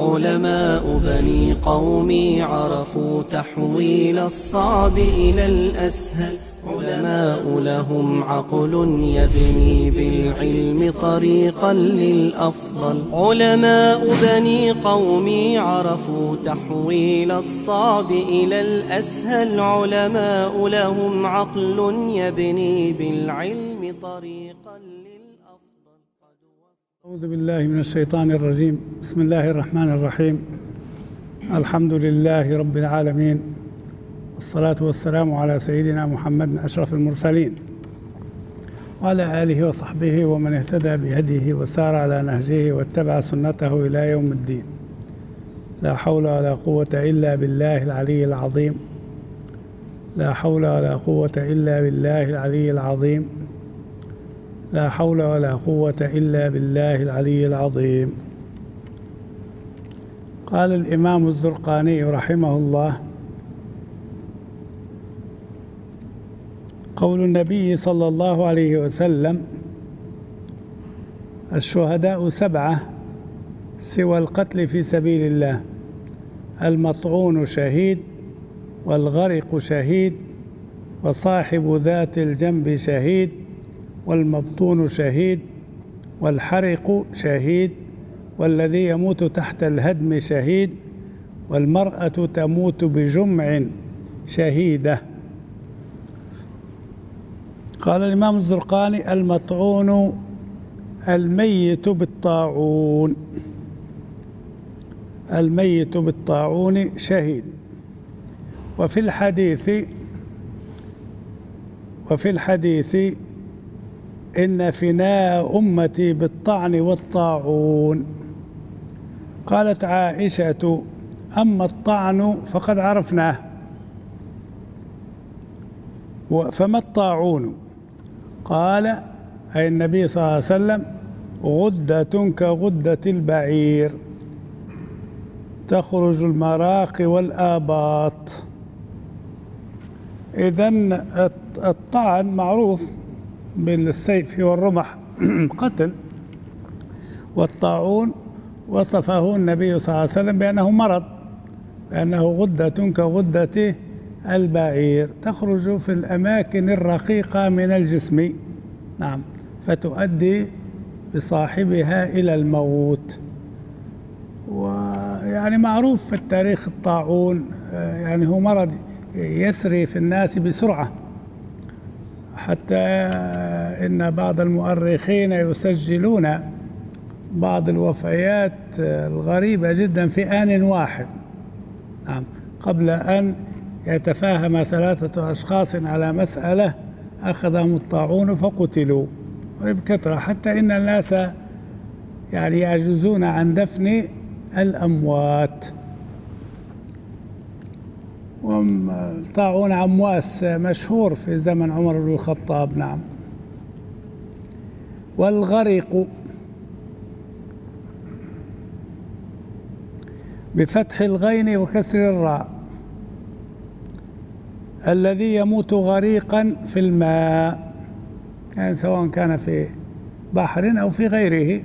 علماء بني قومي عرفوا تحويل الصعب إلى الأسهل. علماء لهم عقل يبني بالعلم طريقا للأفضل. علماء بني قومي عرفوا تحويل الصعب إلى الأسهل. علماء لهم عقل يبني بالعلم طريقا للأفضل. أعوذ بالله من الشيطان الرجيم. بسم الله الرحمن الرحيم. الحمد لله رب العالمين، والصلاة والسلام على سيدنا محمد أشرف المرسلين وعلى آله وصحبه ومن اهتدى بهديه وسار على نهجه واتبع سنته إلى يوم الدين. لا حول ولا قوة إلا بالله العلي العظيم. لا حول ولا قوة إلا بالله العلي العظيم. لا حول ولا قوة إلا بالله العلي العظيم. قال الإمام الزرقاني رحمه الله: قول النبي صلى الله عليه وسلم: الشهداء 7 سوى القتل في سبيل الله: المطعون شهيد، والغرق شهيد، وصاحب ذات الجنب شهيد، والمبطون شهيد، والحرق شهيد، والذي يموت تحت الهدم شهيد، والمرأة تموت بجمع شهيدة. قال الإمام الزرقاني: المطعون الميت بالطاعون. الميت بالطاعون شهيد. وفي الحديث إن فناء أمتي بالطعن والطاعون. قالت عائشة: أما الطعن فقد عرفناه، فما الطاعون؟ قال: أي النبي صلى الله عليه وسلم: غدة كغدة البعير، تخرج المراق والآباط. إذن الطعن معروف بالسيف والرمح قتل، والطاعون وصفه النبي صلى الله عليه وسلم بأنه مرض، بأنه غدة كغدة البعير، تخرج في الأماكن الرقيقة من الجسم، نعم، فتؤدي بصاحبها إلى الموت. ويعني معروف في التاريخ الطاعون، يعني هو مرض يسري في الناس بسرعة، حتى إن بعض المؤرخين يسجلون بعض الوفيات الغريبة جدا في آن واحد، نعم، قبل أن يتفاهم 3 أشخاص على مسألة أخذهم الطاعون فقتلوا بكثرة، حتى إن الناس يعني يعجزون عن دفن الأموات. طاعون عمواس مشهور في زمن عمر بن الخطاب، نعم. والغرق بفتح الغين وكسر الراء: الذي يموت غريقا في الماء، يعني سواء كان في بحر أو في غيره.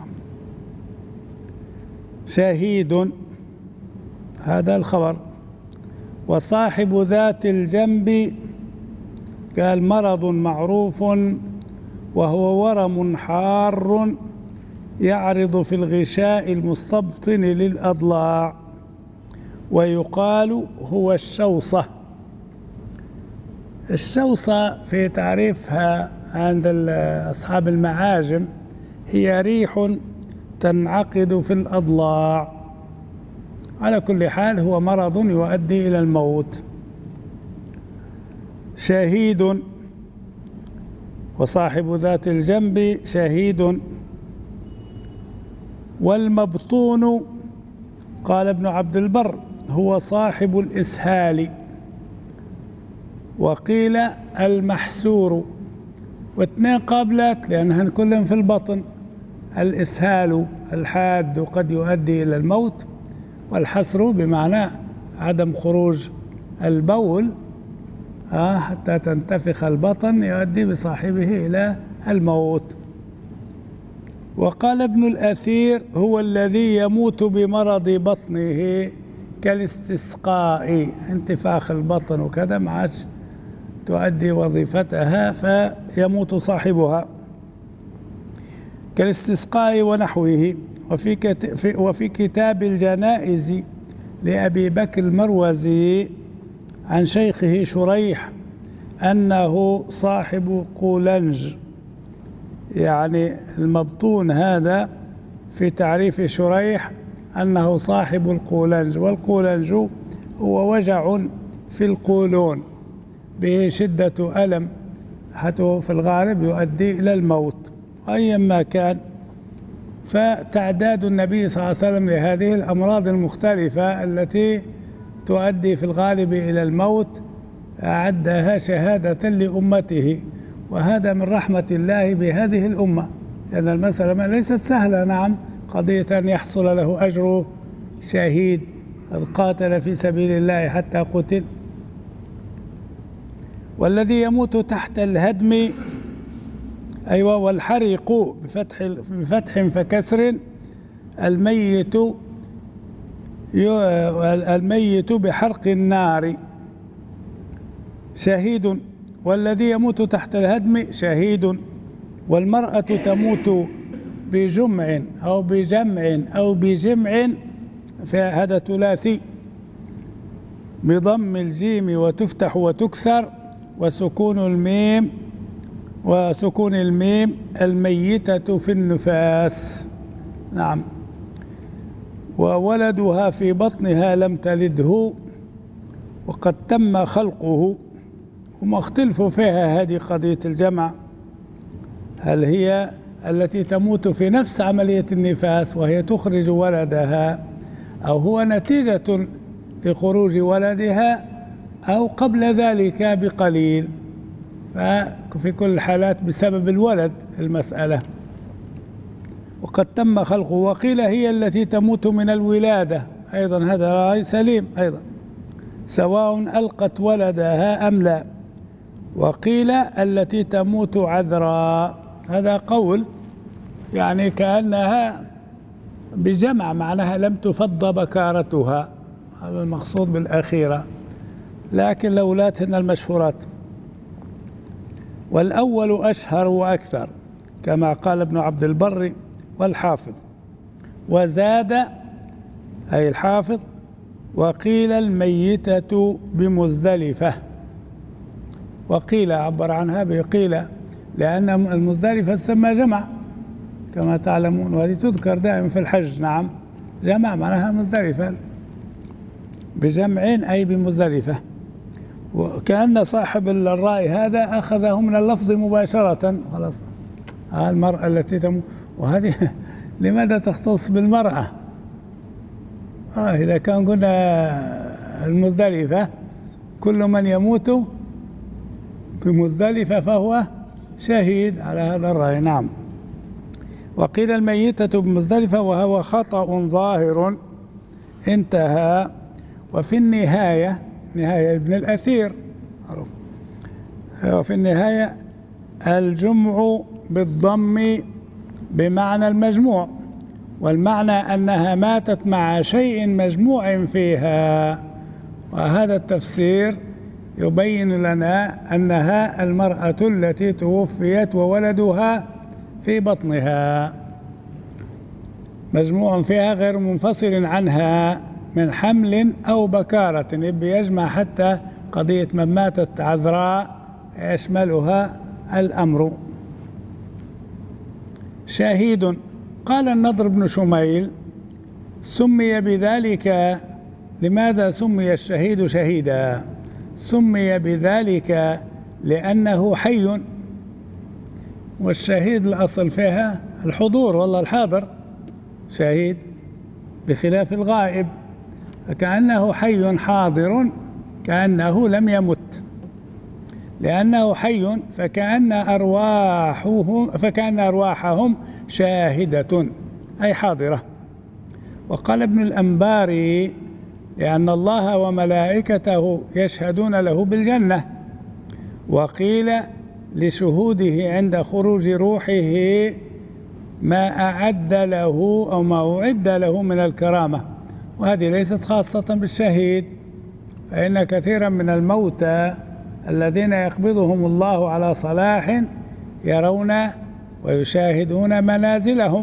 شهيد، هذا الخبر. وصاحب ذات الجنب قال: مرض معروف، وهو ورم حار يعرض في الغشاء المستبطن للأضلاع، ويقال هو الشوصة. الشوصة في تعريفها عند أصحاب المعاجم هي ريح تنعقد في الأضلاع. على كل حال هو مرض يؤدي إلى الموت. شهيد، وصاحب ذات الجنب شهيد. والمبطون قال ابن عبد البر: هو صاحب الإسهال، وقيل المحسور، واثنين قابلات لأنهن كلهم في البطن. الإسهال الحاد قد يؤدي إلى الموت، والحسر بمعنى عدم خروج البول حتى تنتفخ البطن يؤدي بصاحبه إلى الموت. وقال ابن الأثير: هو الذي يموت بمرض بطنه كالاستسقاء، انتفاخ البطن وكذا ما عادش تؤدي وظيفتها فيموت صاحبها، كالاستسقاء ونحوه. وفي كتاب الجنائز لأبي بكر المروزي عن شيخه شريح أنه صاحب قولنج، يعني المبطون هذا في تعريف شريح أنه صاحب القولنج، والقولنج هو وجع في القولون به شدة ألم حتى في الغالب يؤدي إلى الموت. أيما كان، فتعداد النبي صلى الله عليه وسلم لهذه الأمراض المختلفة التي تؤدي في الغالب إلى الموت أعدها شهادة لأمته، وهذا من رحمة الله بهذه الأمة، لأن المسألة ليست سهلة. نعم، قضية أن يحصل له أجر شهيد قد قاتل في سبيل الله حتى قتل. والذي يموت تحت الهدم، أيوة، والحريق بفتح فكسر، الميت بحرق النار شهيد. والذي يموت تحت الهدم شهيد. والمرأة تموت بجمع أو بجمع أو بجمع، فهذا ثلاثي، بضم الجيم وتفتح وتكسر وسكون الميم الميتة في النفاس. نعم. وولدها في بطنها لم تلده وقد تم خلقه. وما اختلفوا فيها هذه قضية الجمع، هل هي التي تموت في نفس عملية النفاس وهي تخرج ولدها، أو هو نتيجة لخروج ولدها، أو قبل ذلك بقليل، ففي كل الحالات بسبب الولد المسألة. وقد تم خلقه. وقيل هي التي تموت من الولادة، أيضا هذا رأي سليم أيضا، سواء ألقت ولدها أم لا. وقيل التي تموت عذراء، هذا قول يعني كأنها بجمع، معناها لم تفض بكارتها، هذا المقصود بالأخيرة، لكن لولاتهن المشهورات. والأول أشهر وأكثر كما قال ابن عبد البر والحافظ. وزاد أي الحافظ: وقيل الميتة بمزدلفة. وقيل عبر عنها بقيل لأن المزدلفة تسمى جمع كما تعلمون، وهذه تذكر دائما في الحج. نعم، جمع معناها مزدلفة، بجمع أي بمزدلفة. وكأن صاحب الرأي هذا أخذه من اللفظ مباشرة، خلاص المرأة التي تموت. وهذه لماذا تختص بالمرأة؟ إذا كان قلنا المزدلفة كل من يموت بمزدلفة فهو شهيد على هذا الرأي. نعم. وقيل الميتة بمزدلفة وهو خطأ ظاهر، انتهى. وفي النهاية، نهاية ابن الأثير، وفي النهاية الجمع بالضم بمعنى المجموع، والمعنى أنها ماتت مع شيء مجموع فيها. وهذا التفسير يبين لنا أنها المرأة التي توفيت وولدها في بطنها مجموع فيها غير منفصل عنها من حمل أو بكارة، يبي يجمع حتى قضية من ماتت عذراء يشملها الأمر. شهيد. قال النضر بن شميل: سمي بذلك، لماذا سمي الشهيد شهيدا؟ سمي بذلك لأنه حي، والشهيد الأصل فيها الحضور، والله الحاضر شهيد بخلاف الغائب، فكأنه حي حاضر كأنه لم يمت، لأنه حي فكأن أرواحهم شاهدة أي حاضرة. وقال ابن الأنباري: لأن الله وملائكته يشهدون له بالجنة. وقيل لشهوده عند خروج روحه ما أعد له أو ما أعد له من الكرامة، وهذه ليست خاصة بالشهيد، فإن كثيرا من الموتى الذين يقبضهم الله على صلاح يرون ويشاهدون منازلهم.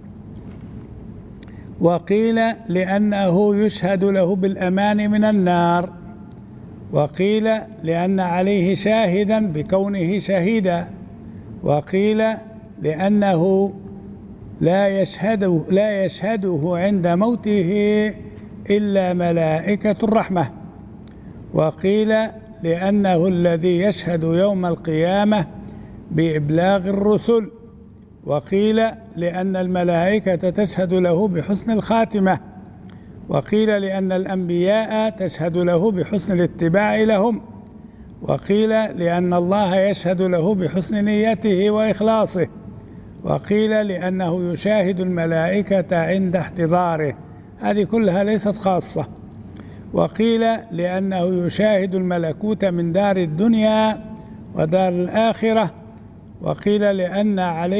وقيل لأنه يشهد له بالأمان من النار، وقيل لأن عليه شاهدا بكونه شهيدا، وقيل لأنه لا يشهده عند موته إلا ملائكة الرحمة، وقيل لأنه الذي يشهد يوم القيامة بإبلاغ الرسل، وقيل لأن الملائكة تشهد له بحسن الخاتمة، وقيل لأن الأنبياء تشهد له بحسن الاتباع لهم، وقيل لأن الله يشهد له بحسن نيته وإخلاصه، وقيل لأنه يشاهد الملائكة عند احتضاره، هذه كلها ليست خاصة. وقيل لأنه يشاهد الملكوت من دار الدنيا ودار الآخرة، وقيل لأن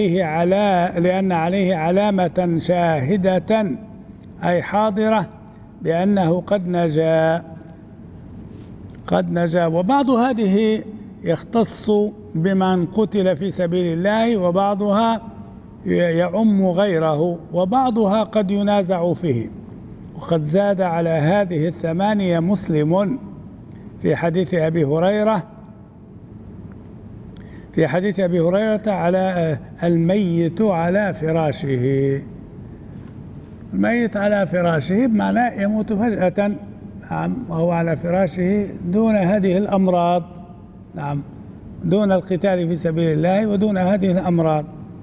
عليه علامة شاهدة أي حاضرة بأنه قد نجا. وبعض هذه يختص بمن قتل في سبيل الله، وبعضها يعم غيره، وبعضها قد ينازع فيه. وقد زاد على هذه الثمانية مسلم في حديث أبي هريرة على الميت على فراشه. الميت على فراشه بمعنى يموت فجأة، نعم، وهو على فراشه دون هذه الأمراض، نعم، دون القتال في سبيل الله ودون هذه الأمراض.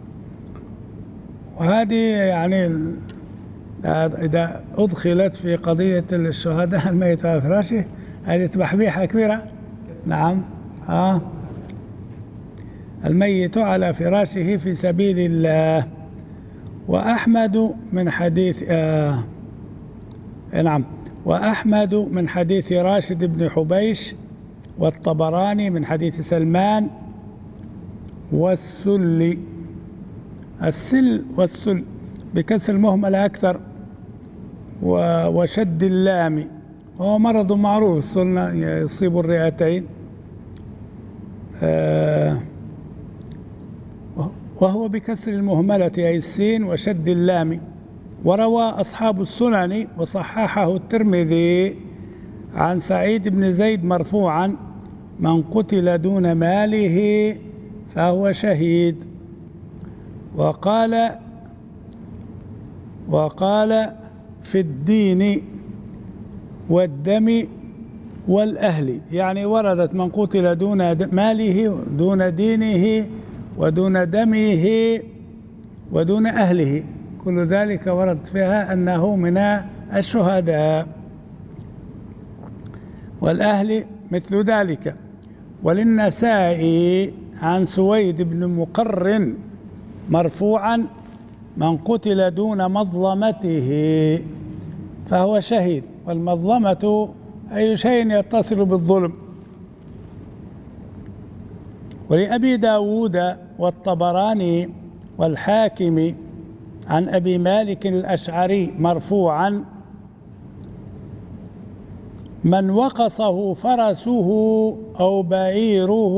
وهذه يعني إذا أدخلت في قضية الشهداء الميت على فراشه هذه تبحبيحة كبيرة، نعم. الميت على فراشه في سبيل الله. وأحمد من حديث راشد بن حبيش، والطبراني من حديث سلمان، والسل بكسر المهملة أكثر وشد اللام، وهو مرض معروف السلة يصيب الرئتين، وهو بكسر المهملة أي السين وشد اللام. وروى أصحاب السنن وصححه الترمذي عن سعيد بن زيد مرفوعا: من قتل دون ماله فهو شهيد. وقال في الدين والدم والأهل، يعني وردت من قتل دون ماله دون دينه ودون دمه ودون أهله، كل ذلك ورد فيها أنه من الشهداء. والأهل مثل ذلك. وللنسائي عن سويد بن مقرن مرفوعا: من قتل دون مظلمته فهو شهيد. والمظلمة أي شيء يتصل بالظلم. ولأبي داود والطبراني والحاكم عن أبي مالك الأشعري مرفوعا: من وقصه فرسه أو بعيره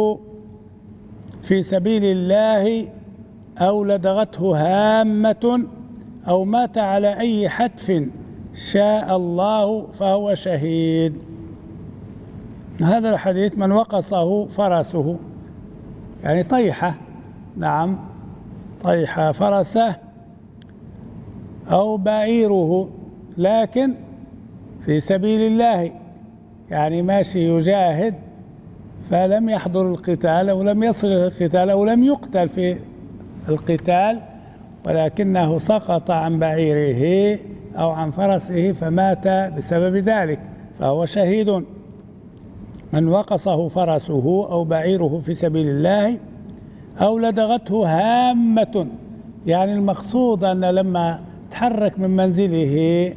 في سبيل الله أو لدغته هامة أو مات على أي حتف شاء الله فهو شهيد. هذا الحديث: من وقصه فرسه يعني طيحة، نعم، طيحة فرسه، أو بعيره، لكن في سبيل الله، يعني ماشي يجاهد فلم يحضر القتال أو لم يصل إلى القتال أو لم يقتل في القتال، ولكنه سقط عن بعيره أو عن فرسه فمات بسبب ذلك فهو شهيد. من وقصه فرسه أو بعيره في سبيل الله أو لدغته هامة، يعني المقصود أن لما تحرك من منزله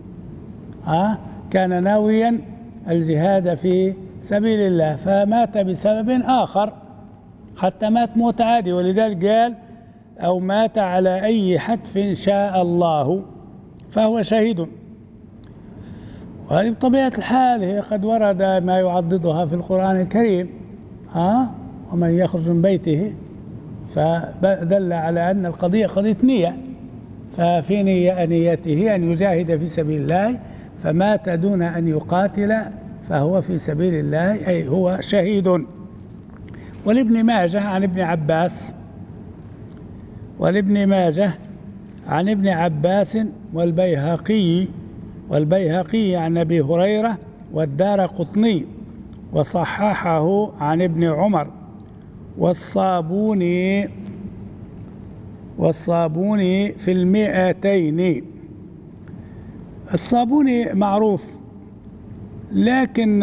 كان ناويا الجهاد في سبيل الله فمات بسبب آخر، حتى مات موت عادي. ولذلك قال: أو مات على أي حتف شاء الله فهو شهيد. وهذه بطبيعة الحال هي قد ورد ما يعضدها في القرآن الكريم، ومن يخرج من بيته، فدل على أن القضية قضية نية، ففي نيته أن يجاهد في سبيل الله فمات دون أن يقاتل فهو في سبيل الله، أي هو شهيد. ولابن ماجه عن ابن عباس والبيهقي عن أبي هريرة والدارقطني وصححه عن ابن عمر والصابوني في 200. الصابوني معروف، لكن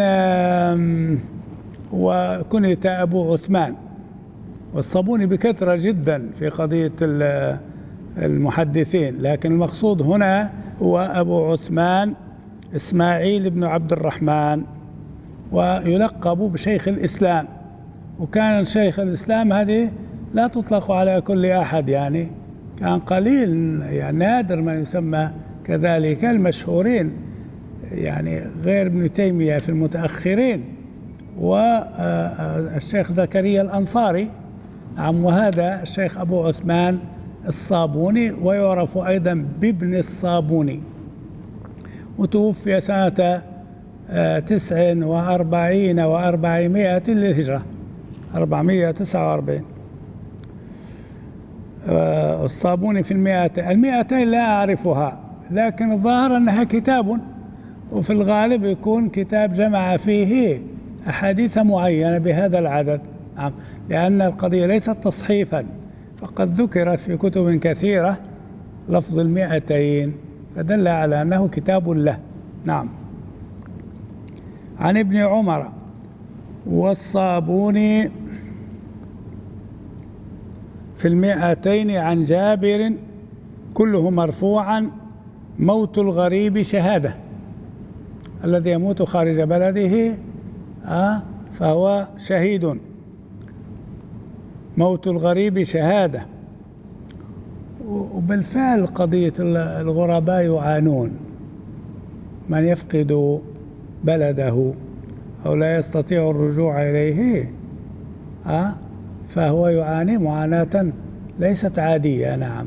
وكنيت أبو عثمان، والصابوني بكثرة جدا في قضية المحدثين، لكن المقصود هنا هو أبو عثمان إسماعيل بن عبد الرحمن، ويلقب بشيخ الإسلام. وكان شيخ الإسلام هذه لا تطلق على كل أحد، يعني كان قليل، يعني نادر من يسمى كذلك. المشهورين يعني غير ابن تيمية في المتأخرين، والشيخ زكريا الأنصاري، وهذا الشيخ أبو عثمان الصابوني، ويعرف أيضا بابن الصابوني، وتوفي سنة 49 و400 للهجرة، 449. الصابوني في 200 لا أعرفها، لكن الظاهر أنها كتاب، وفي الغالب يكون كتاب جمع فيه أحاديث معينة بهذا العدد، لأن القضية ليست تصحيفا، فقد ذكرت في كتب كثيرة لفظ 200، فدل على أنه كتاب له. نعم. عن ابن عمر والصابوني في 200 عن جابر كله مرفوعا: موت الغريب شهادة، الذي يموت خارج بلده فهو شهيد. موت الغريب شهادة. وبالفعل قضية الغرباء يعانون، من يفقد بلده أو لا يستطيع الرجوع إليه فهو يعاني معاناة ليست عادية. نعم.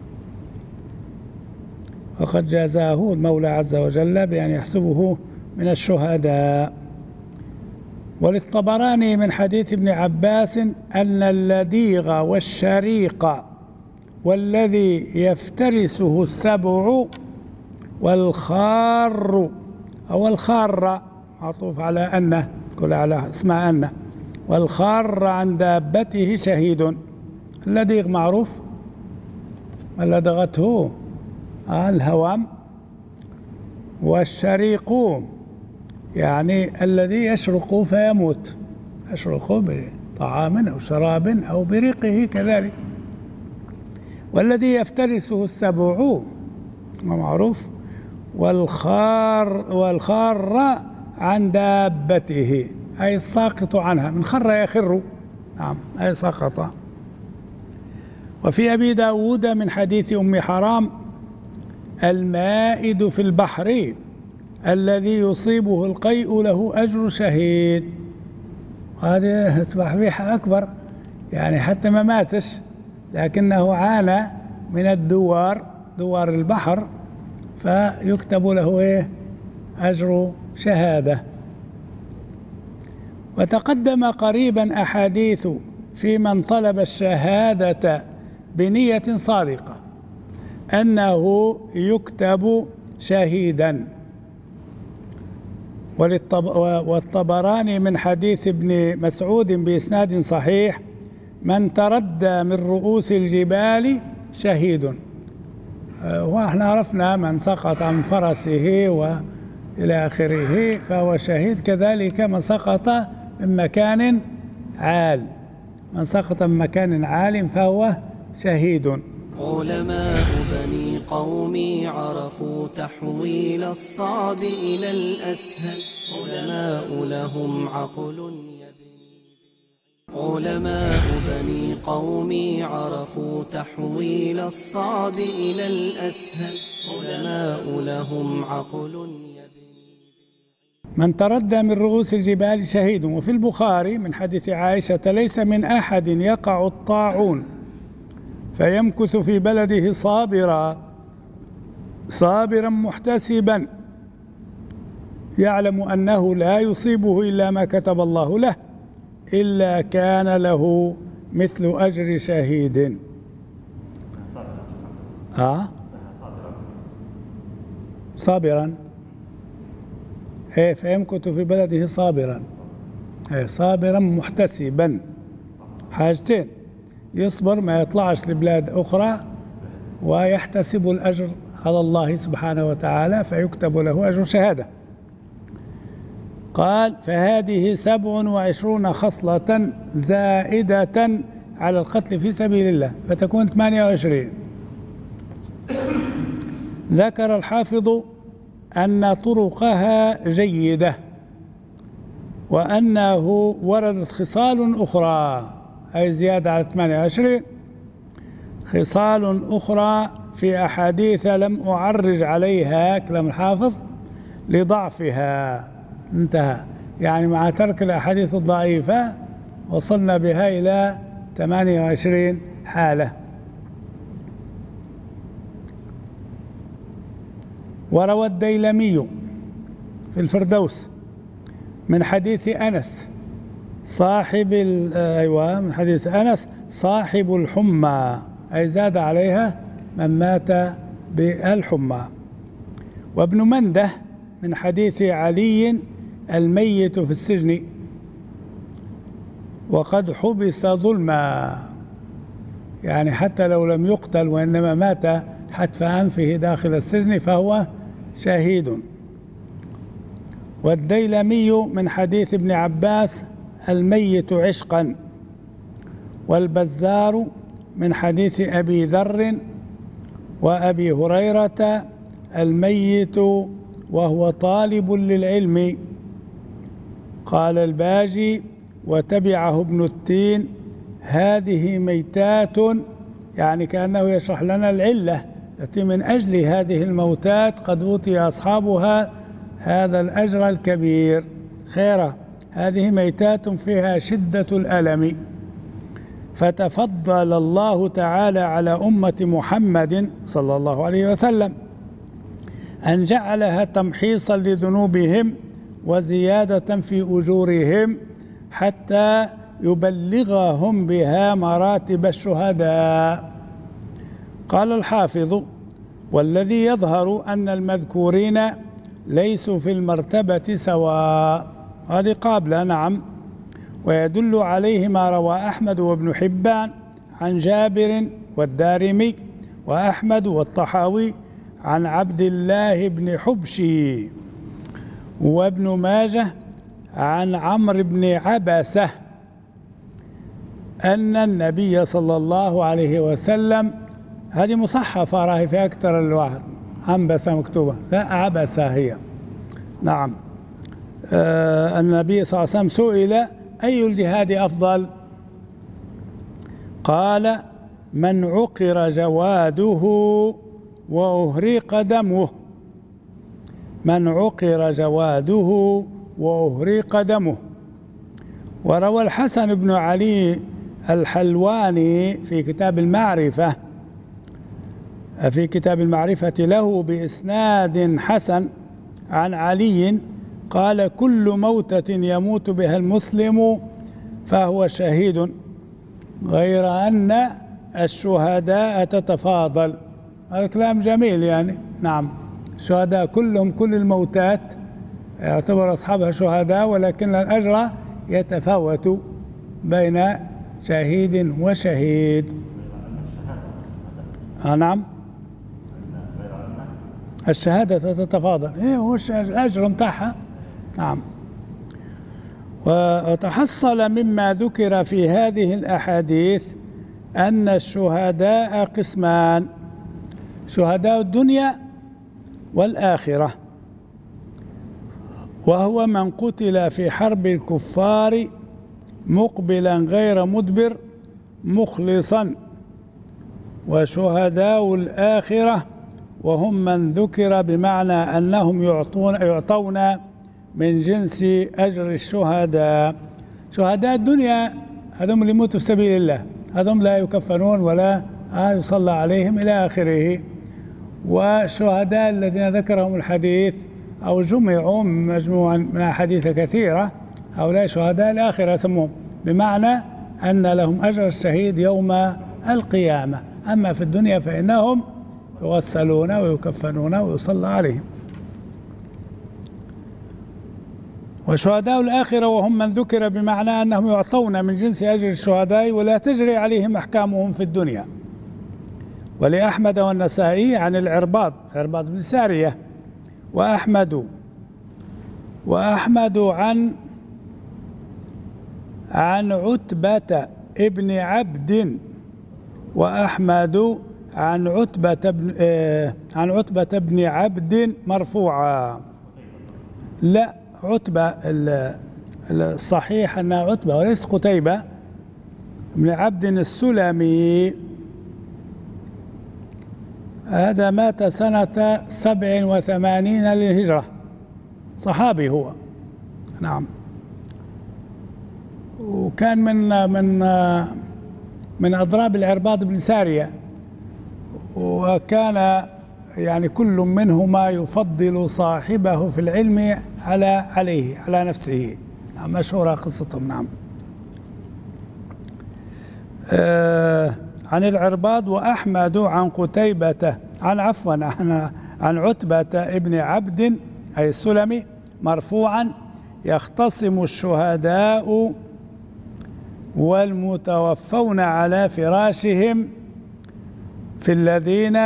وقد جازاه المولى عز وجل بأن يحسبه من الشهداء. وللطبراني من حديث ابن عباس أن اللديغ والشريق والذي يفترسه السبع والخار أو الخار معطوف على أنه، كل على اسمها أنه، والخار عن دابته شهيد. اللديغ معروف، من لدغته الهوام. والشريق يعني الذي يشرق فيموت، يشرق بطعام أو شراب أو بريقه كذلك. والذي يفترسه السبع معروف. والخار عن دابته أي الساقط عنها، من خر يخر، نعم، أي سقط. وفي أبي داود من حديث أم حرام: المائد في البحر الذي يصيبه القيء له أجر شهيد. هذه تبحبيحة أكبر، يعني حتى ما ماتش لكنه عانى من الدوار، دوار البحر، فيكتب له أجر شهادة. وتقدم قريبا أحاديث في من طلب الشهادة بنية صادقة أنه يكتب شهيدا. والطبراني من حديث ابن مسعود بإسناد صحيح: من تردى من رؤوس الجبال شهيد. واحنا عرفنا من سقط عن فرسه وإلى آخره فهو شهيد، كذلك من سقط من مكان عال، من سقط من مكان عال فهو شهيد. علماء بني قومي عرفوا تحويل الصعب إلى الأسهل، علماء لهم عقل يبني. علماء بني قومي عرفوا تحويل الصعب إلى الأسهل. علماء لهم عقل من تردى من رؤوس الجبال شهيد. وفي البخاري من حديث عائشة: ليس من أحد يقع الطاعون فيمكث في بلده صابرا محتسبا يعلم أنه لا يصيبه إلا ما كتب الله له إلا كان له مثل أجر شهيد. صابرا فيمكث في بلده صابرا محتسبا. حاجتين: يصبر ما يطلعش لبلاد أخرى، ويحتسب الأجر على الله سبحانه وتعالى فيكتب له أجر شهادة. قال: فهذه 27 خصلة زائدة على القتل في سبيل الله فتكون 28. ذكر الحافظ أن طرقها جيدة، وأنه وردت خصال أخرى، أي زيادة على 28 خصال أخرى في أحاديث لم أعرج عليها، كلام الحافظ، لضعفها. انتهى. يعني مع ترك الأحاديث الضعيفة وصلنا بها إلى 28 حالة. وروى الديلمي في الفردوس من حديث أنس من حديث أنس صاحب الحمى، أي زاد عليها من مات بالحمى. وابن منده من حديث علي الميت في السجن وقد حبس ظلما، يعني حتى لو لم يقتل وإنما مات حتف أنفه داخل السجن فهو شهيد. والديلمي من حديث ابن عباس الميت عشقا. والبزار من حديث أبي ذر وأبي هريرة الميت وهو طالب للعلم. قال الباجي وتبعه ابن التين: هذه ميتات، يعني كأنه يشرح لنا العلة التي من أجل هذه الموتات قد أوتي أصحابها هذا الأجر الكبير خيرا. هذه ميتات فيها شدة الألم، فتفضل الله تعالى على أمة محمد صلى الله عليه وسلم أن جعلها تمحيصا لذنوبهم وزيادة في أجورهم حتى يبلغهم بها مراتب الشهداء. قال الحافظ: والذي يظهر أن المذكورين ليسوا في المرتبة سواء. هذه قابلة، نعم. ويدل عليه ما روى أحمد وابن حبان عن جابر والدارمي وأحمد والطحاوي عن عبد الله بن حبشي وابن ماجه عن عمرو بن عبسة أن النبي صلى الله عليه وسلم، هذه مصحفة راهي في أكثر الواحد، عنبسة مكتوبة، لا عبسة هي، نعم. النبي صلى الله عليه وسلم سئل: أي الجهاد أفضل؟ قال: من عقر جواده وأهريق دمه. من عقر جواده وأهريق دمه. وروى الحسن بن علي الحلواني في كتاب المعرفة له بإسناد حسن عن علي قال: كل موتة يموت بها المسلم فهو شهيد، غير أن الشهداء تتفاضل. هذا كلام جميل يعني، نعم. الشهداء كلهم، كل الموتات يعتبر أصحابها شهداء، ولكن الأجر يتفاوت بين شهيد وشهيد. نعم، الشهادة تتفاضل، هو الأجر متاعها، نعم. وتحصل مما ذكر في هذه الأحاديث أن الشهداء قسمان: شهداء الدنيا والآخرة، وهو من قتل في حرب الكفار مقبلا غير مدبر مخلصا. وشهداء الآخرة وهم من ذكر بمعنى أنهم يعطون من جنس أجر الشهداء. شهداء الدنيا هذم اللي يموتوا في سبيل الله، هذم لا يكفنون ولا يصلى عليهم إلى آخره. والشهداء الذين ذكرهم الحديث أو جمعوا مجموعا من أحاديث كثيرة، هؤلاء شهداء الآخرة يسمون، بمعنى أن لهم أجر الشهيد يوم القيامة. أما في الدنيا فإنهم يغسلون ويكفنون ويصلى عليهم. وشهداء الآخرة وهم من ذكر بمعنى أنهم يعطون من جنس أجر الشهداء ولا تجري عليهم أحكامهم في الدنيا. ولأحمد والنسائي عن العرباض بن سارية وأحمد عن عتبة ابن عبد، وأحمد عن عتبة بن عبد مرفوعا. لا، عتبة الصحيح أنها عتبة وليس قتيبة بن عبد السلمي. هذا مات سنة 87 للهجرة، صحابي هو، نعم. وكان من أضراب العرباض بن سارية، وكان يعني كل منهما يفضل صاحبه في العلم على نفسه. مشهورة قصتهم، نعم. عن العرباض وأحمد عن قتيبة عن عتبة ابن عبد أي السلمي مرفوعا: يختصم الشهداء والمتوفون على فراشهم في الذين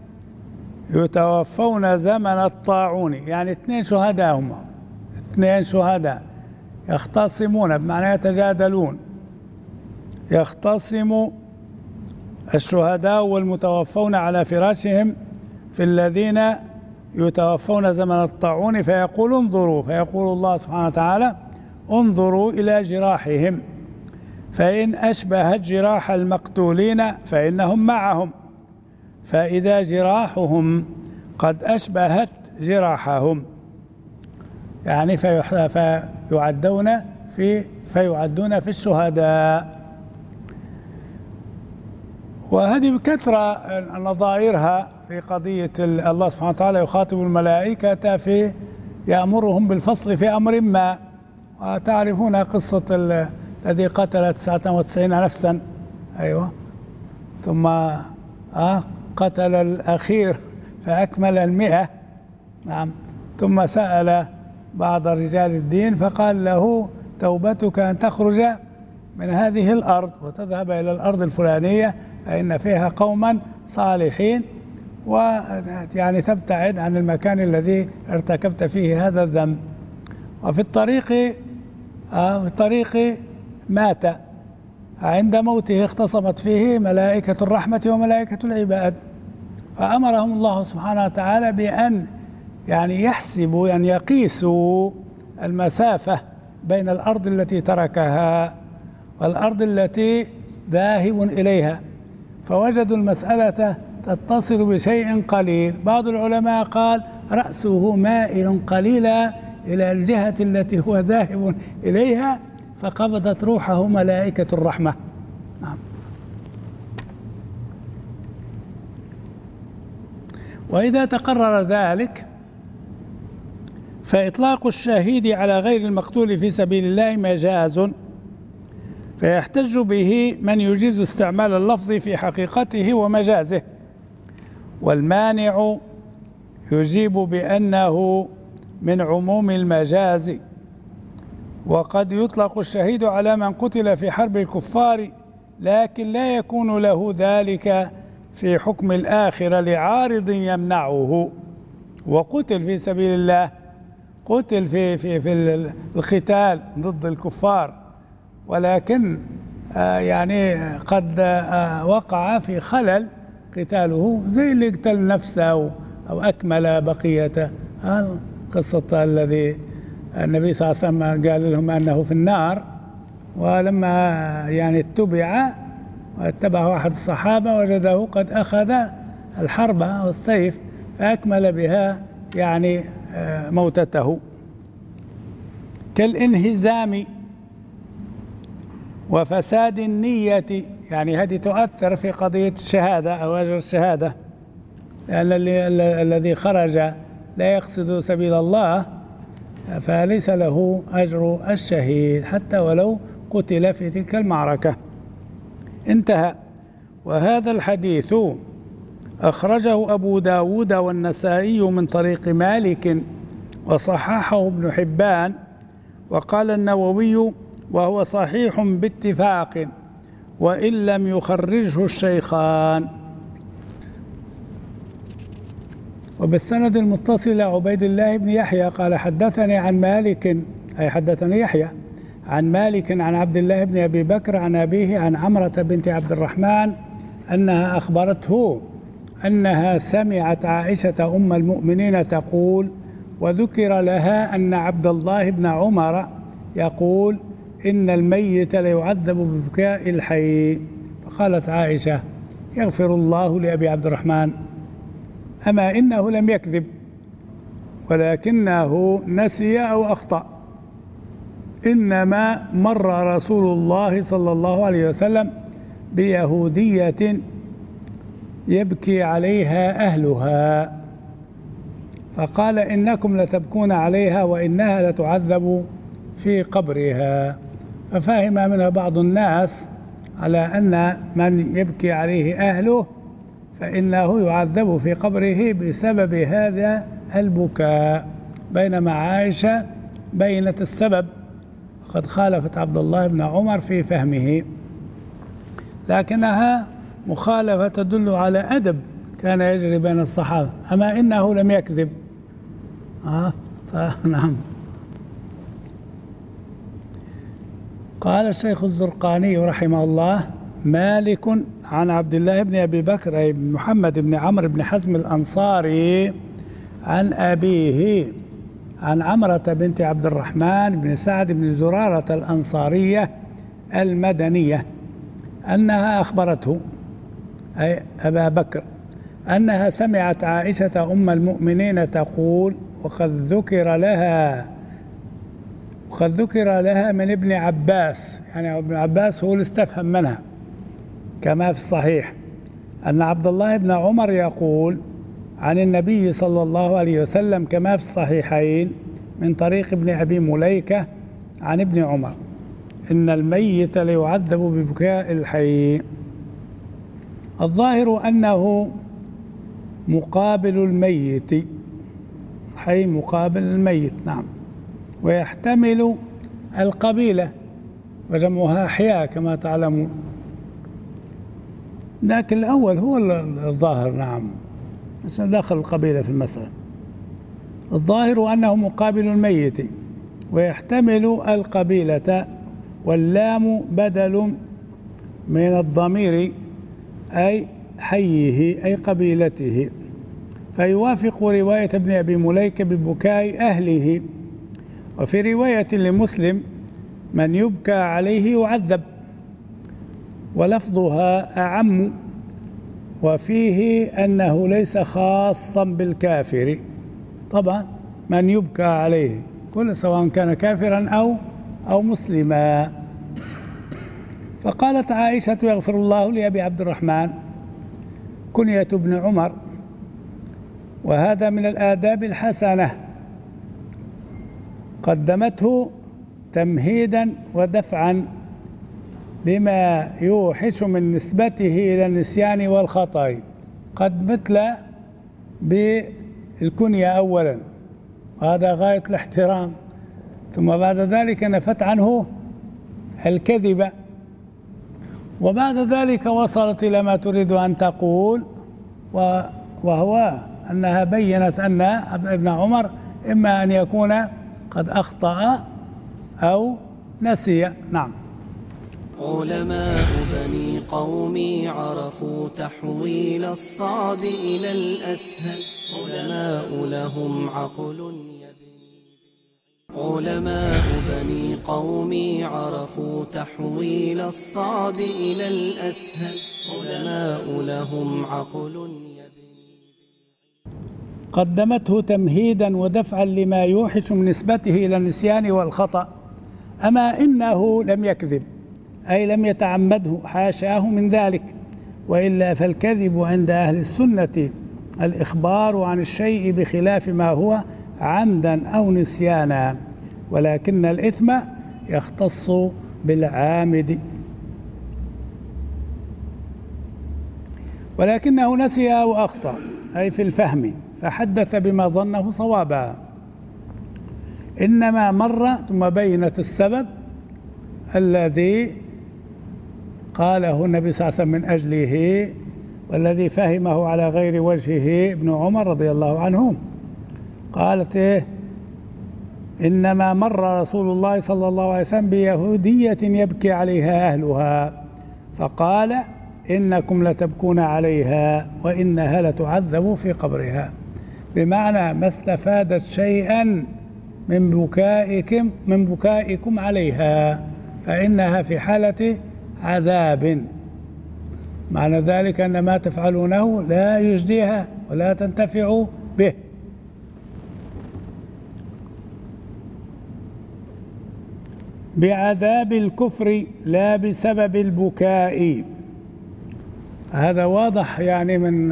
يتوفون زمن الطاعون. يعني اثنين شهداء يختصمون بمعنى يتجادلون. يختصم الشهداء والمتوفون على فراشهم في الذين يتوفون زمن الطاعون فيقول الله سبحانه وتعالى: انظروا إلى جراحهم، فإن أشبهت جراح المقتولين فإنهم معهم، فإذا جراحهم قد أشبهت جراحهم، يعني فيعدون في الشهداء. وهذه بكثرة نظائرها في قضية الله سبحانه وتعالى يخاطب الملائكة يأمرهم بالفصل في أمر ما. وتعرفون قصة الذي قتل 99 نفسا، أيوة، ثم قتل الأخير فأكمل 100، نعم. ثم سأل بعض رجال الدين فقال له: توبتك أن تخرج من هذه الأرض وتذهب إلى الأرض الفلانية فإن فيها قوما صالحين، ويعني تبتعد عن المكان الذي ارتكبت فيه هذا الذنب. وفي الطريق مات. عند موته اختصمت فيه ملائكة الرحمة وملائكة العباد، فأمرهم الله سبحانه وتعالى بأن يعني يحسبوا، يعني يقيسوا المسافة بين الأرض التي تركها والأرض التي ذاهب إليها، فوجدوا المسألة تتصل بشيء قليل. بعض العلماء قال رأسه مائل قليلا إلى الجهة التي هو ذاهب إليها، فقبضت روحه ملائكة الرحمة، نعم. وإذا تقرر ذلك فإطلاق الشهيد على غير المقتول في سبيل الله مجاز، فيحتج به من يجيز استعمال اللفظ في حقيقته ومجازه، والمانع يجيب بأنه من عموم المجاز. وقد يطلق الشهيد على من قتل في حرب الكفار، لكن لا يكون له ذلك في حكم الآخرة لعارض يمنعه. وقتل في سبيل الله، قتل في القتال ضد الكفار، ولكن يعني قد وقع في خلل قتاله، زي اللي قتل نفسه أو أكمل بقيته. قصة الذي النبي صلى الله عليه وسلم قال لهم أنه في النار، ولما يعني اتبع واتبعه أحد الصحابة وجده قد أخذ الحرب والسيف فأكمل بها يعني موتته. كالانهزام وفساد النية، يعني هذه تؤثر في قضية الشهادة أو أجر الشهادة، لأن الذي خرج لا يقصد سبيل الله فليس له أجر الشهيد حتى ولو قتل في تلك المعركة. انتهى. وهذا الحديث أخرجه أبو داود والنسائي من طريق مالك وصححه ابن حبان، وقال النووي وهو صحيح باتفاق وإن لم يخرجه الشيخان. وبالسند المتصل عبيد الله بن يحيى قال حدثني عن مالك، أي حدثني يحيى عن مالك عن عبد الله بن أبي بكر عن أبيه عن عمرة بنت عبد الرحمن أنها أخبرته أنها سمعت عائشة أم المؤمنين تقول وذكر لها أن عبد الله بن عمر يقول إن الميت ليعذب ببكاء الحي. فقالت عائشة يغفر الله لأبي عبد الرحمن، أما إنه لم يكذب ولكنه نسي أو أخطأ، إنما مر رسول الله صلى الله عليه وسلم بيهودية يبكي عليها أهلها فقال إنكم لتبكون عليها وإنها لتعذب في قبرها. ففهم منها بعض الناس على أن من يبكي عليه أهله فإنه يعذب في قبره بسبب هذا البكاء، بينما عائشة بينت السبب قد خالفت عبد الله بن عمر في فهمه، لكنها مخالفة تدل على أدب كان يجري بين الصحابة، أما إنه لم يكذب. فنعم. قال الشيخ الزرقاني رحمه الله مالك عن عبد الله بن أبي بكر أي محمد بن عمرو بن حزم الأنصاري عن أبيه عن عمرة بنت عبد الرحمن بن سعد بن زرارة الأنصارية المدنية أنها أخبرته أي أبا بكر أنها سمعت عائشة أم المؤمنين تقول وقد ذكر لها من ابن عباس، يعني ابن عباس هو اللي استفهم منها كما في الصحيح، أن عبد الله بن عمر يقول عن النبي صلى الله عليه وسلم كما في الصحيحين من طريق ابن أبي مليكة عن ابن عمر إن الميت ليعذب ببكاء الحي. الظاهر أنه مقابل الميت، حي مقابل الميت، نعم، ويحتمل القبيلة وجمعها أحياء كما تعلمون، لكن الأول هو الظاهر، نعم، عشان داخل القبيلة في المسألة. الظاهر أنه مقابل الميت ويحتمل القبيلة، واللام بدل من الضمير أي حيه أي قبيلته، فيوافق رواية ابن أبي مليكة ببكاء أهله. وفي رواية لمسلم من يبكى عليه يعذب، ولفظها أعم، وفيه أنه ليس خاصا بالكافر، طبعا من يبكى عليه كل سواء كان كافرا أو مسلما. فقالت عائشة يغفر الله لأبي عبد الرحمن كنية ابن عمر، وهذا من الآداب الحسنة قدمته تمهيدا ودفعا لما يوحش من نسبته إلى النسيان والخطأ، قد مثل بالكنية أولا، وهذا غاية الاحترام، ثم بعد ذلك نفت عنه الكذب، وبعد ذلك وصلت إلى ما تريد أن تقول، وهو أنها بيّنت أن ابن عمر إما أن يكون قد أخطأ أو نسي. نعم. علماء بني قومي عرفوا تحويل الصعب إلى الأسهل، علماء لهم عقل يبني. علماء بني قومي عرفوا تحويل الصعب إلى الأسهل. علماء لهم عقل يبني. قدمته تمهيدا ودفعا لما يوحش من نسبته إلى النسيان والخطأ. أما إنه لم يكذب، أي لم يتعمده، حاشاه من ذلك، وإلا فالكذب عند أهل السنة الإخبار عن الشيء بخلاف ما هو عمدا أو نسيانا، ولكن الإثم يختص بالعامد. ولكنه نسي أو أخطأ، أي في الفهم، فحدث بما ظنه صوابا، إنما مر ثم بينت السبب الذي قاله النبي صلى الله عليه وسلم من أجله، والذي فهمه على غير وجهه ابن عمر رضي الله عنه. قالت إنما مر رسول الله صلى الله عليه وسلم بيهودية يبكي عليها أهلها، فقال إنكم لتبكون عليها وإنها لتعذب في قبرها، بمعنى ما استفادت شيئا من بكائكم عليها، فإنها في حالة عذاب. معنى ذلك أن ما تفعلونه لا يجديها ولا تنتفع به. بعذاب الكفر لا بسبب البكاء. هذا واضح يعني من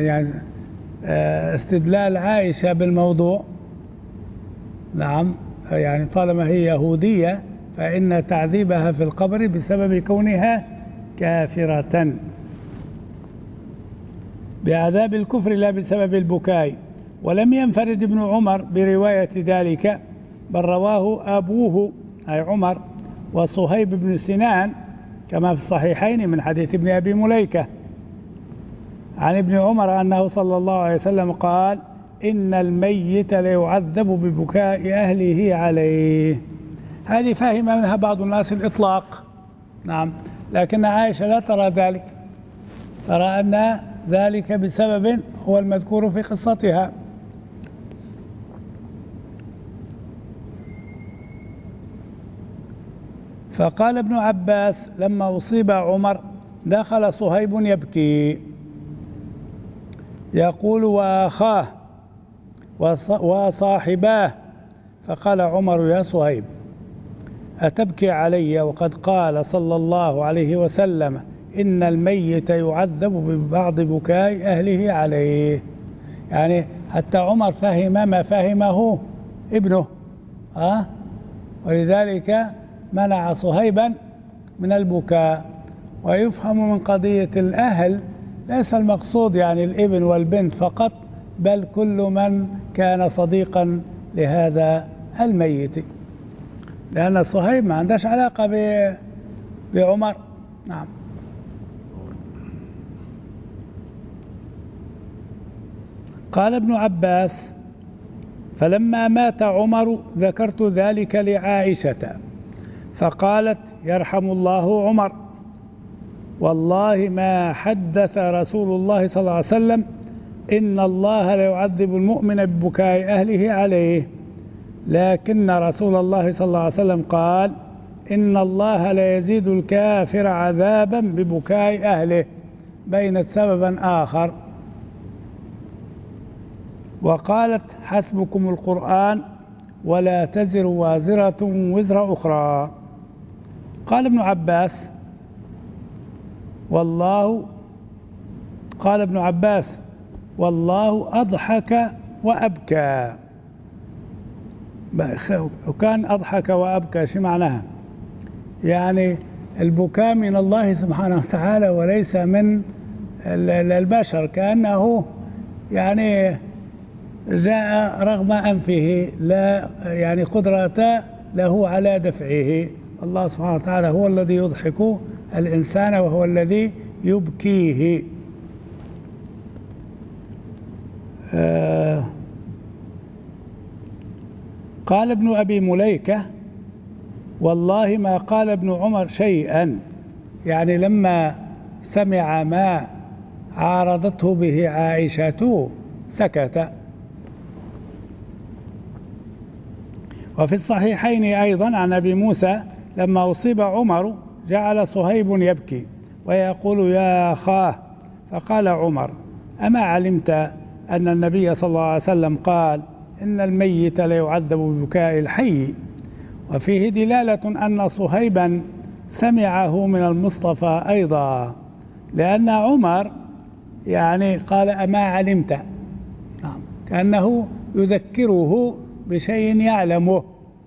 استدلال عائشة بالموضوع. نعم، يعني طالما هي يهودية فإن تعذيبها في القبر بسبب كونها كافرة. بعذاب الكفر لا بسبب البكاء. ولم ينفرد ابن عمر برواية ذلك، بل رواه أبوه أي عمر وصهيب بن سنان كما في الصحيحين من حديث ابن أبي مليكة عن ابن عمر أنه صلى الله عليه وسلم قال إن الميت ليعذب ببكاء أهله عليه. هذه فهم منها بعض الناس الإطلاق. نعم، لكن عائشة لا ترى ذلك، ترى أن ذلك بسبب هو المذكور في قصتها. فقال ابن عباس لما أصيب عمر دخل صهيب يبكي يقول وأخاه وصاحباه، فقال عمر يا صهيب أتبكي علي وقد قال صلى الله عليه وسلم إن الميت يعذب ببعض بكاء أهله عليه. يعني حتى عمر فهم ما فهمه ابنه، ولذلك منع صهيبا من البكاء. ويفهم من قضية الأهل ليس المقصود يعني الابن والبنت فقط، بل كل من كان صديقا لهذا الميت، لأن صهيب ما عندهش علاقة بعمر. نعم. قال ابن عباس فلما مات عمر ذكرت ذلك لعائشة فقالت يرحم الله عمر، والله ما حدث رسول الله صلى الله عليه وسلم إن الله ليعذب المؤمن ببكاء أهله عليه، لكن رسول الله صلى الله عليه وسلم قال إن الله لا يزيد الكافر عذابا ببكاء أهله، بينت سببا آخر. وقالت حسبكم القرآن ولا تزر وازرة وزر أخرى. قال ابن عباس والله أضحك وأبكى. وكان أضحك وأبكى شو معناها؟ يعني البكاء من الله سبحانه وتعالى وليس من البشر، كأنه يعني جاء رغم أنفه، لا يعني قدرة له على دفعه. الله سبحانه وتعالى هو الذي يضحك الإنسان وهو الذي يبكيه. قال ابن أبي مليكة والله ما قال ابن عمر شيئا، يعني لما سمع ما عارضته به عائشة سكت. وفي الصحيحين أيضا عن أبي موسى لما أصيب عمر جعل صهيب يبكي ويقول يا أخاه، فقال عمر أما علمت أن النبي صلى الله عليه وسلم قال إن الميت لا يعذب ببكاء الحي؟ وفيه دلالة أن صهيبا سمعه من المصطفى أيضا، لأن عمر يعني قال أما علمت، نعم، كأنه يذكره بشيء يعلمه،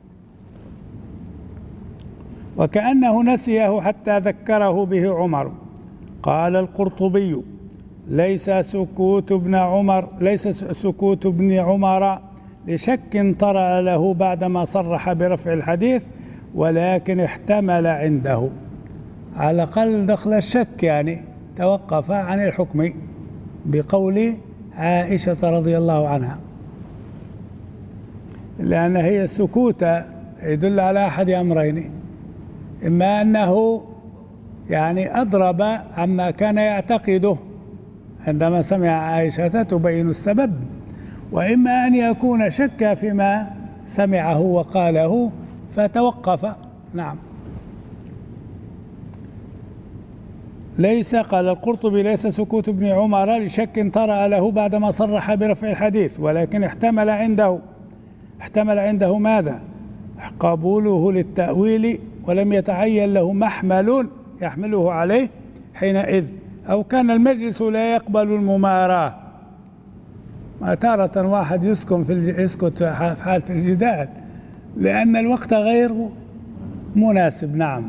وكأنه نسيه حتى ذكره به عمر. قال القرطبي ليس سكوت ابن عمر لشك طرأ له بعدما صرح برفع الحديث، ولكن احتمل عنده، على الأقل دخل الشك، يعني توقف عن الحكم بقول عائشة رضي الله عنها، لأن هي السكوت يدل على أحد أمرين: إما أنه يعني أضرب عما كان يعتقده عندما سمع عائشة تبين السبب، وإما أن يكون شك فيما سمعه وقاله فتوقف. نعم. قال القرطبي ليس سكوت ابن عمر لشك طرأ له بعدما صرح برفع الحديث، ولكن احتمل عنده ماذا؟ قبوله للتأويل، ولم يتعين له محمل يحمله عليه حينئذ، أو كان المجلس لا يقبل المماراة. ما تارة واحد يسكت في حالة الجدال لأن الوقت غير مناسب. نعم.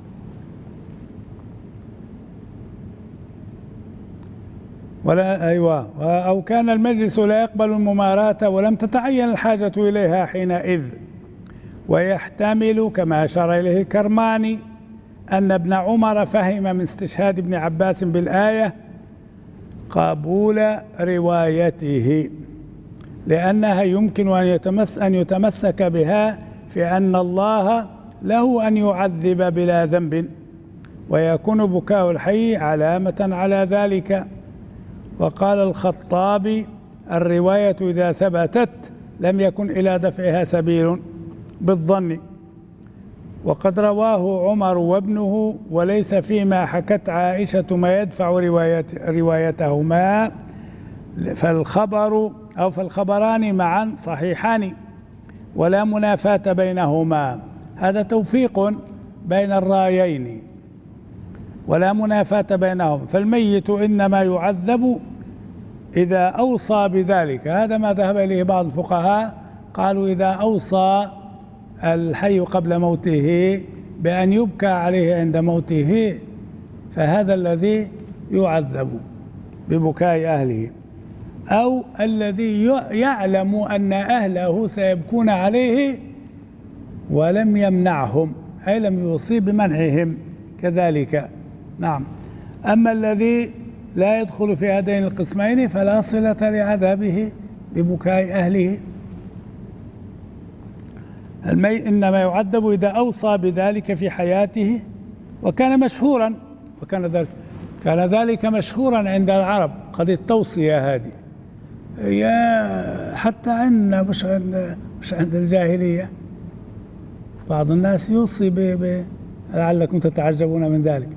أو كان المجلس لا يقبل المماراة ولم تتعين الحاجة إليها حينئذ. ويحتمل كما أشار إليه الكرماني أن ابن عمر فهم من استشهاد ابن عباس بالآية قبول روايته، لأنها يمكن أن يتمسك بها في أن الله له أن يعذب بلا ذنب، ويكون بكاء الحي علامة على ذلك. وقال الخطابي الرواية إذا ثبتت لم يكن إلى دفعها سبيل بالظن، وقد رواه عمر وابنه، وليس فيما حكت عائشة ما يدفع روايتهما، فالخبران معا صحيحان ولا منافاة بينهما. هذا توفيق بين الرايين ولا منافاة بينهم. فالميت إنما يعذب إذا أوصى بذلك، هذا ما ذهب إليه بعض الفقهاء، قالوا إذا أوصى الحي قبل موته بأن يبكى عليه عند موته فهذا الذي يعذب ببكاء أهله، أو الذي يعلم أن أهله سيبكون عليه ولم يمنعهم، أي لم يوصي بمنعهم كذلك. نعم. أما الذي لا يدخل في هذين القسمين فلا صلة لعذابه ببكاء أهله. إنما يعذب إذا أوصى بذلك في حياته، وكان مشهورا، كان ذلك مشهورا عند العرب، قد التوصية هذه حتى عندنا مش عند الجاهلية بعض الناس يوصي لعلكم تتعجبون من ذلك،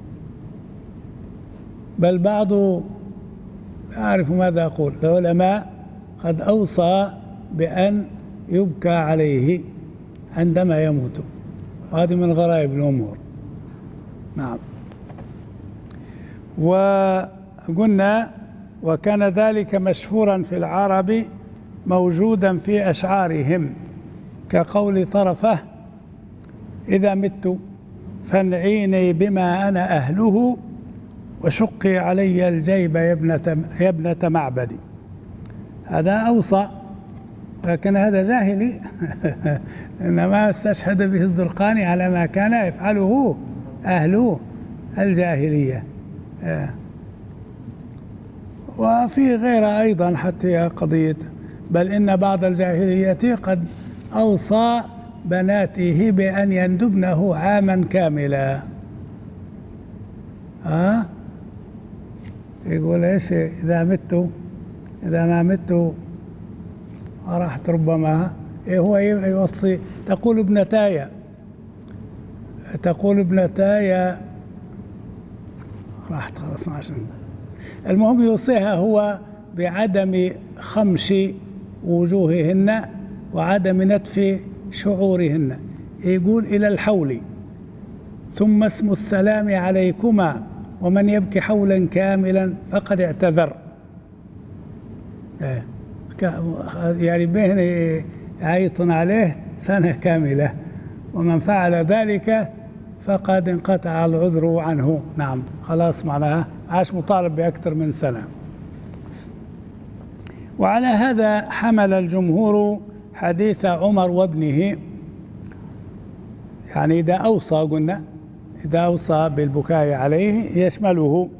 بل بعض لا أعرف ماذا أقول العلماء قد أوصى بأن يبكى عليه عندما يموت، وهذه من غرائب الأمور. نعم. وقلنا وكان ذلك مشهورا في العرب موجودا في أشعارهم، كقول طرفة إذا مت فانعيني بما أنا أهله وشقي علي الجيب يا ابنة معبدي. هذا أوصى، لكن هذا جاهلي إنما استشهد به الزرقاني على ما كان يفعله أهل الجاهلية. وفي غير أيضا حتى قضية، بل إن بعض الجاهلية قد أوصى بناته بأن يندبنه عاما كاملا. يقول إيش؟ إذا ما مت ورحت ربما هو يوصي، تقول ابنتاي راحت خلاص ما عشان. المهم يوصيها هو بعدم خمش وجوههن وعدم نتف شعورهن. يقول إلى الحول ثم اسم السلام عليكما ومن يبكي حولا كاملا فقد اعتذر. يعني بين عيط عليه سنة كاملة، ومن فعل ذلك فقد انقطع العذر عنه. نعم خلاص معناها عاش مطالب بأكثر من سنة. وعلى هذا حمل الجمهور حديث عمر وابنه، يعني إذا أوصى قلنا إذا أوصى بالبكاء عليه يشمله.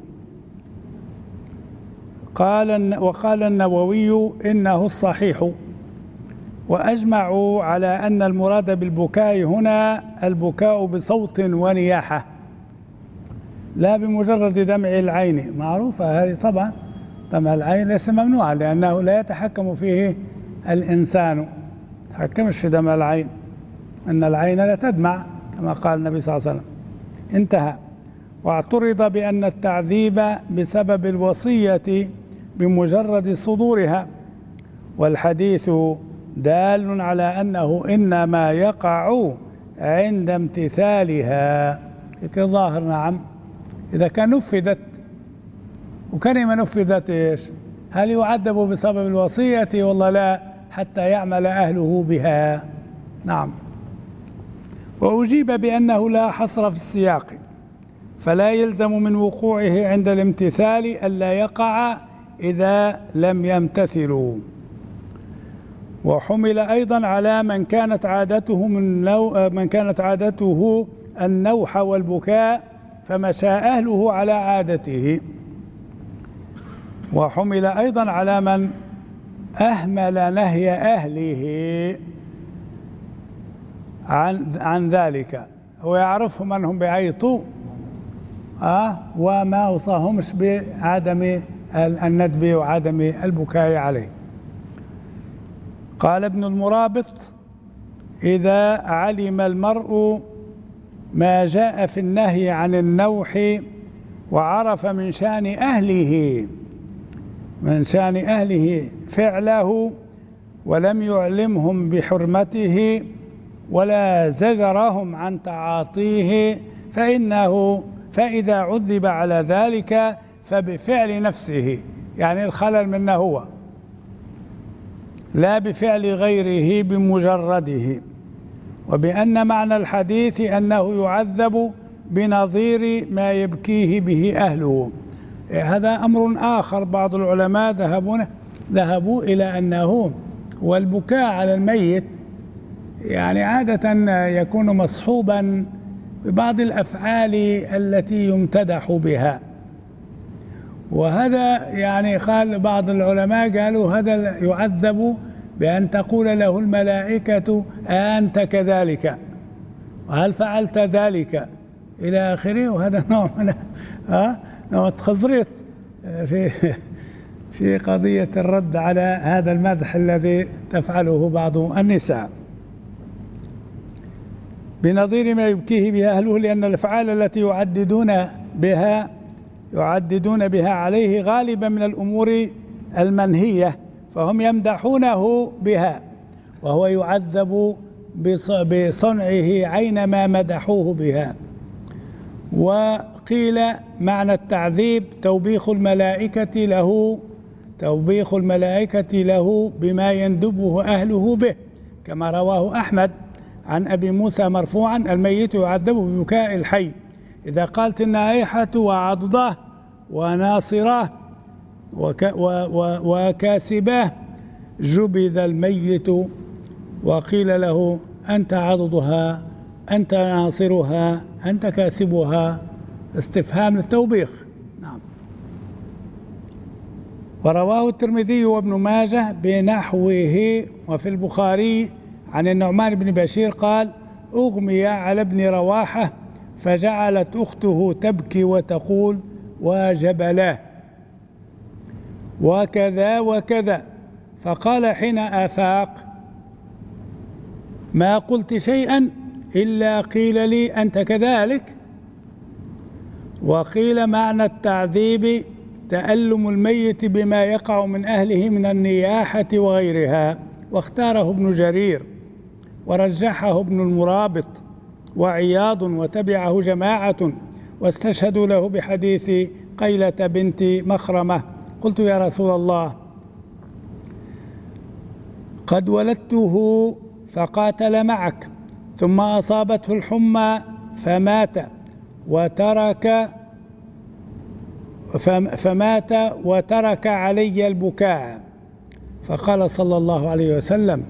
وقال النووي إنه الصحيح، وأجمعوا على أن المراد بالبكاء هنا البكاء بصوت ونياحة لا بمجرد دمع العين. معروفة هذه طبعا، دمع العين ليس ممنوعا لأنه لا يتحكم فيه الإنسان، ما يتحكمش في دمع العين، أن العين لا تدمع كما قال النبي صلى الله عليه وسلم. انتهى. واعترض بأن التعذيب بسبب الوصية بمجرد صدورها، والحديث دال على أنه إنما يقع عند امتثالها. الظاهر نعم، إذا كان نفذت، وكلمة نفذت إيش؟ هل يعذب بسبب الوصية والله لا، حتى يعمل أهله بها؟ نعم. وأجيب بأنه لا حصر في السياق، فلا يلزم من وقوعه عند الامتثال ألا يقع إذا لم يمتثلوا. وحمل أيضا على من كانت عادته النوح والبكاء فمشى أهله على عادته. وحمل أيضا على من أهمل نهي أهله عن ذلك، هو يعرفهم أنهم بيعيطوا وما أوصاهمش بعدم الندب وعدم البكاء عليه. قال ابن المرابط: إذا علم المرء ما جاء في النهي عن النوح وعرف من شأن أهله فعله ولم يعلمهم بحرمته ولا زجرهم عن تعاطيه فإذا عذب على ذلك فبفعل نفسه، يعني الخلل منه هو، لا بفعل غيره بمجرده. وبأن معنى الحديث أنه يعذب بنظير ما يبكيه به أهله. هذا أمر آخر. بعض العلماء ذهبوا إلى أنه والبكاء على الميت يعني عادة يكون مصحوبا ببعض الأفعال التي يمتدح بها، وهذا يعني قال بعض العلماء قالوا هذا يعذب بأن تقول له الملائكة أنت كذلك وهل فعلت ذلك إلى آخره. وهذا نوع من التخزريط في قضية الرد على هذا المدح الذي تفعله بعض النساء بنظير ما يبكيه بها أهله، لأن الأفعال التي يعددون بها عليه غالبا من الأمور المنهية، فهم يمدحونه بها وهو يعذب بصنعه عينما مدحوه بها. وقيل معنى التعذيب توبيخ الملائكة له بما يندبه أهله به، كما رواه أحمد عن أبي موسى مرفوعا: الميت يعذب ببكاء الحي، إذا قالت النائحة وعضده وناصره وكاسبه جبذ الميت وقيل له أنت عضدها أنت ناصرها أنت كاسبها، استفهام للتوبيخ. نعم. ورواه الترمذي وابن ماجه بنحوه. وفي البخاري عن النعمان بن بشير قال: أغمي على ابن رواحة فجعلت أخته تبكي وتقول: وجبلاه وكذا وكذا، فقال حين آفاق: ما قلت شيئا إلا قيل لي أنت كذلك. وقيل معنى التعذيب تألم الميت بما يقع من أهله من النياحة وغيرها، واختاره ابن جرير ورجحه ابن المرابط وعياض وتبعه جماعة، واستشهدوا له بحديث قيلة بنت مخرمة. قلت يا رسول الله قد ولدته فقاتل معك ثم أصابته الحمى فمات وترك علي البكاء، فقال صلى الله عليه وسلم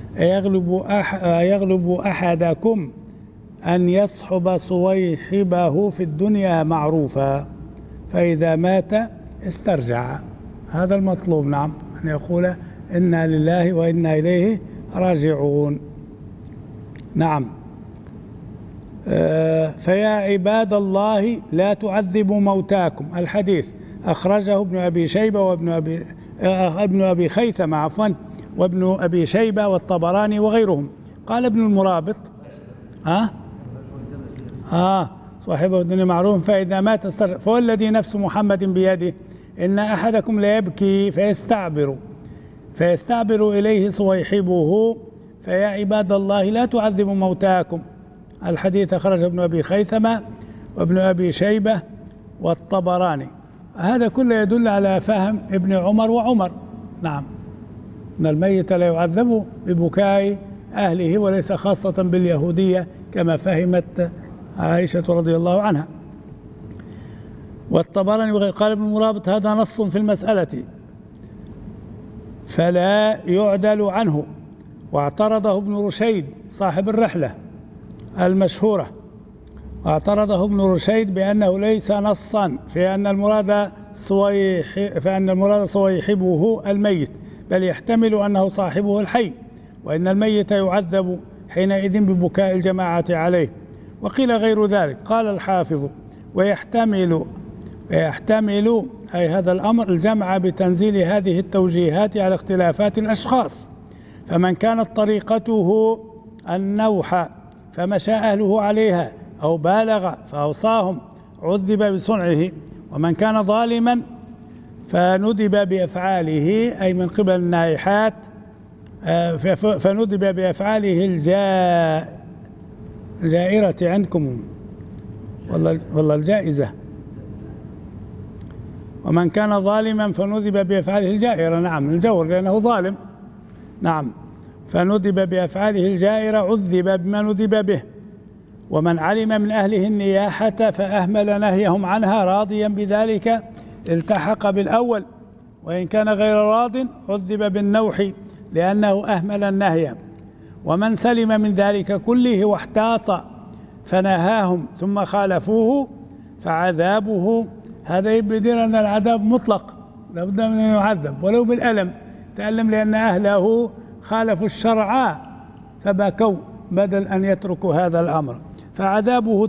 أيغلب أحدكم أن يصحب صويحبه في الدنيا معروفا فإذا مات استرجع. هذا المطلوب، نعم، أن يقول إنا لله وإنا إليه راجعون. نعم. فيا عباد الله لا تعذبوا موتاكم. الحديث أخرجه ابن أبي شيبة ابن أبي خيثمة وابن أبي شيبة والطبراني وغيرهم. قال ابن المرابط صاحبه الدنيا معروف فإذا مات استرجع. فوالذي نفس محمد بيده إن أحدكم ليبكي فيستعبر إليه صويحبه فيا عباد الله لا تعذبوا موتاكم. الحديث أخرجه ابن أبي خيثمة وابن أبي شيبة والطبراني. هذا كله يدل على فهم ابن عمر وعمر، نعم، أن الميت لا يعذب ببكاء أهله وليس خاصة باليهودية كما فهمت عائشة رضي الله عنها. والطبراني قال ابن مرابط هذا نص في المسألة فلا يعدل عنه. واعترضه ابن رشيد صاحب الرحلة المشهورة، واعترضه ابن رشيد بأنه ليس نصا في أن المراد صويحبه الميت، بل يحتمل أنه صاحبه الحي، وإن الميت يعذب حينئذ ببكاء الجماعة عليه. وقيل غير ذلك. قال الحافظ ويحتمل أي هذا الأمر الجمع بتنزيل هذه التوجيهات على اختلافات الأشخاص، فمن كانت طريقته النوح فمشى أهله عليها أو بالغ فأوصاهم عذب بصنعه، ومن كان ظالما فندب بأفعاله أي من قبل النائحات فندب بأفعاله الجائرة عندكم والله الجائزة. ومن كان ظالما فندب بأفعاله الجائرة، نعم، الجور لأنه ظالم، نعم، فندب بأفعاله الجائرة عذب بما ندب به. ومن علم من أهله النياحة فأهمل نهيهم عنها راضيا بذلك التحق بالأول، وإن كان غير راض عذب بالنوح لأنه أهمل النهي. ومن سلم من ذلك كله واحتاط فنهاهم ثم خالفوه فعذابه، هذا يبدر أن العذاب مطلق، لابد من أن يعذب ولو بالألم، تألم لأن أهله خالفوا الشرع فبكوا بدل أن يتركوا هذا الأمر. فعذابه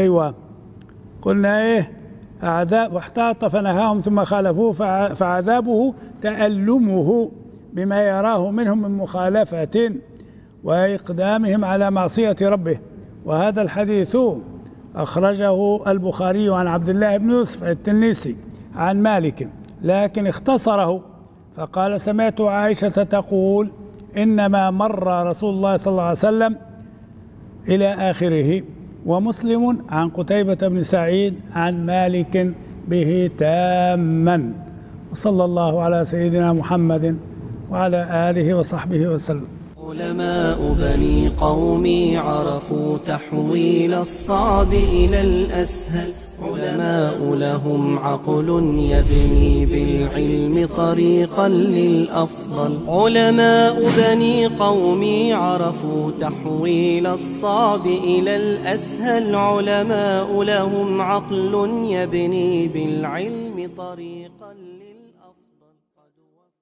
قلنا عذاب واحتاط فنهاهم ثم خالفوه فعذابه تألمه بما يراه منهم من مخالفة وإقدامهم على معصية ربه. وهذا الحديث أخرجه البخاري عن عبد الله بن يوسف التنيسي عن مالك، لكن اختصره فقال سمعت عائشة تقول إنما مر رسول الله صلى الله عليه وسلم إلى آخره. ومسلم عن قتيبة بن سعيد عن مالك به تاما. وصلى الله على سيدنا محمد وعلى آله وصحبه وسلم. علماء بني قومي عرفوا تحويل الصعب إلى الأسهل، علماء لهم عقل يبني بالعلم طريقا للأفضل. علماء بني قومي عرفوا تحويل الصعب إلى الأسهل، علماء لهم عقل يبني بالعلم طريقا